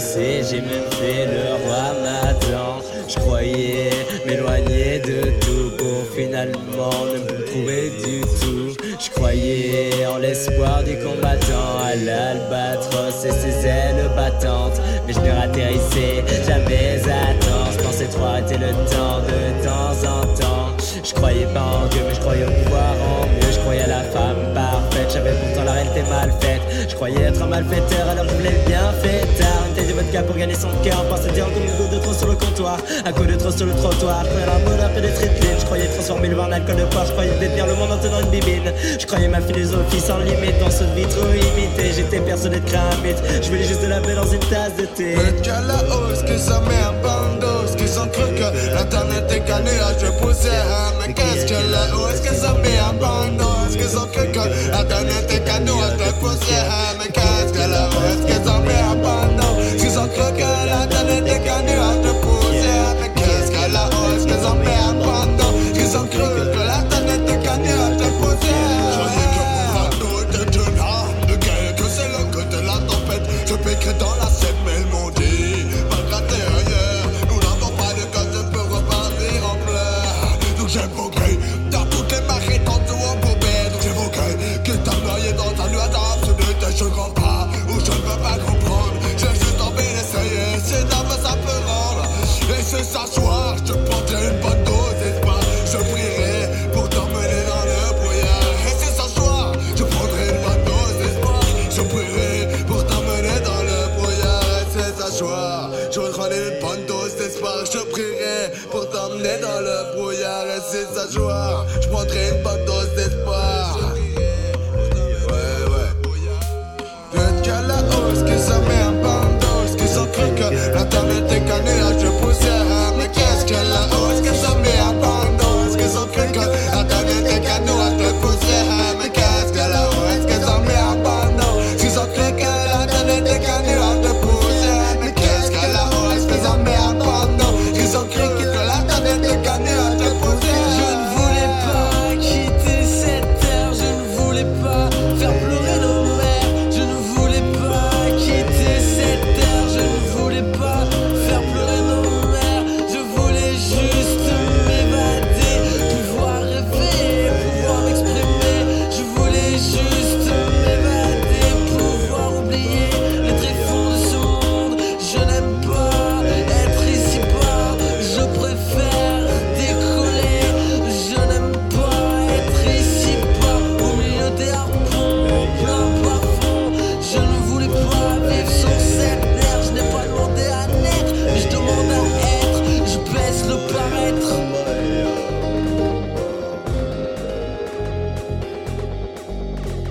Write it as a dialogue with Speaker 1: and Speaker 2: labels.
Speaker 1: poussé, j'ai même fait le roi m'attend. Je croyais m'éloigner de tout pour finalement ne me trouver du tout. Je croyais en l'espoir du combattant, à l'albatros et ses ailes battantes. Mais je ne ratterrissais jamais à temps. Je pensais trop arrêter le temps de temps en temps. Je croyais pas en Dieu mais je croyais au pouvoir en mieux. Je croyais à la femme parfaite, j'avais pourtant la réalité mal faite. Je croyais être un malfaiteur alors je voulais le bien fait tard. Une taille de vodka pour gagner son cœur. Pensais dire comme une goutte de trop sur le comptoir, un coup de trop sur le trottoir. Je croyais un bonheur pénétrer de ligne. Je croyais transformer le vin en alcool de poire. Je croyais détenir le monde en tenant une bibine. Je croyais ma philosophie sans limite dans ce vie trop imité. J'étais persuadé de créer un mythe. Je voulais juste de la paix dans une tasse de thé.
Speaker 2: Qu'à la hausse, que ça met un bandos, qu'ils ont cru que l'internet est gagné, je poussais. Mais qu'est-ce que la hausse, que ça met un bandos, qu'ils ont cru que l'internet est gagné, je poussais. Mais qu'est-ce que la hausse, que ça met un bandos, qu'ils ont cru que l'internet est gagné, je poussais. Mais qu'est-ce que la hausse, que ça met un bandos, qu'ils ont cru que l'internet est gagné, je poussais. J'en ai que mon radeau était de larmes de guerre, que c'est le que de la tempête. Je pécris dans la scène, mais ils m'ont dit pas gratter ailleurs. Nous n'avons pas de code, je peux repartir en pleurs. Donc j'évoquais dans toutes les marées, dans tout en poubelle. Donc j'évoquais que t'as noyé dans un nuage absolu. Je comprends pas ou je ne veux pas comprendre. J'ai juste envie d'essayer, c'est d'âme ça peut rendre. Et c'est s'asseoir, je te prendrai une bonne dose d'espoir. Je prierai pour t'emmener dans le brouillard. Et c'est s'asseoir, je prendrai une bonne dose d'espoir. Je prierai pour t'emmener dans le brouillard. Et c'est s'asseoir, je prendrai une bonne dose d'espoir. Je prierai pour t'emmener dans le brouillard. Et c'est s'asseoir, je prendrai une bonne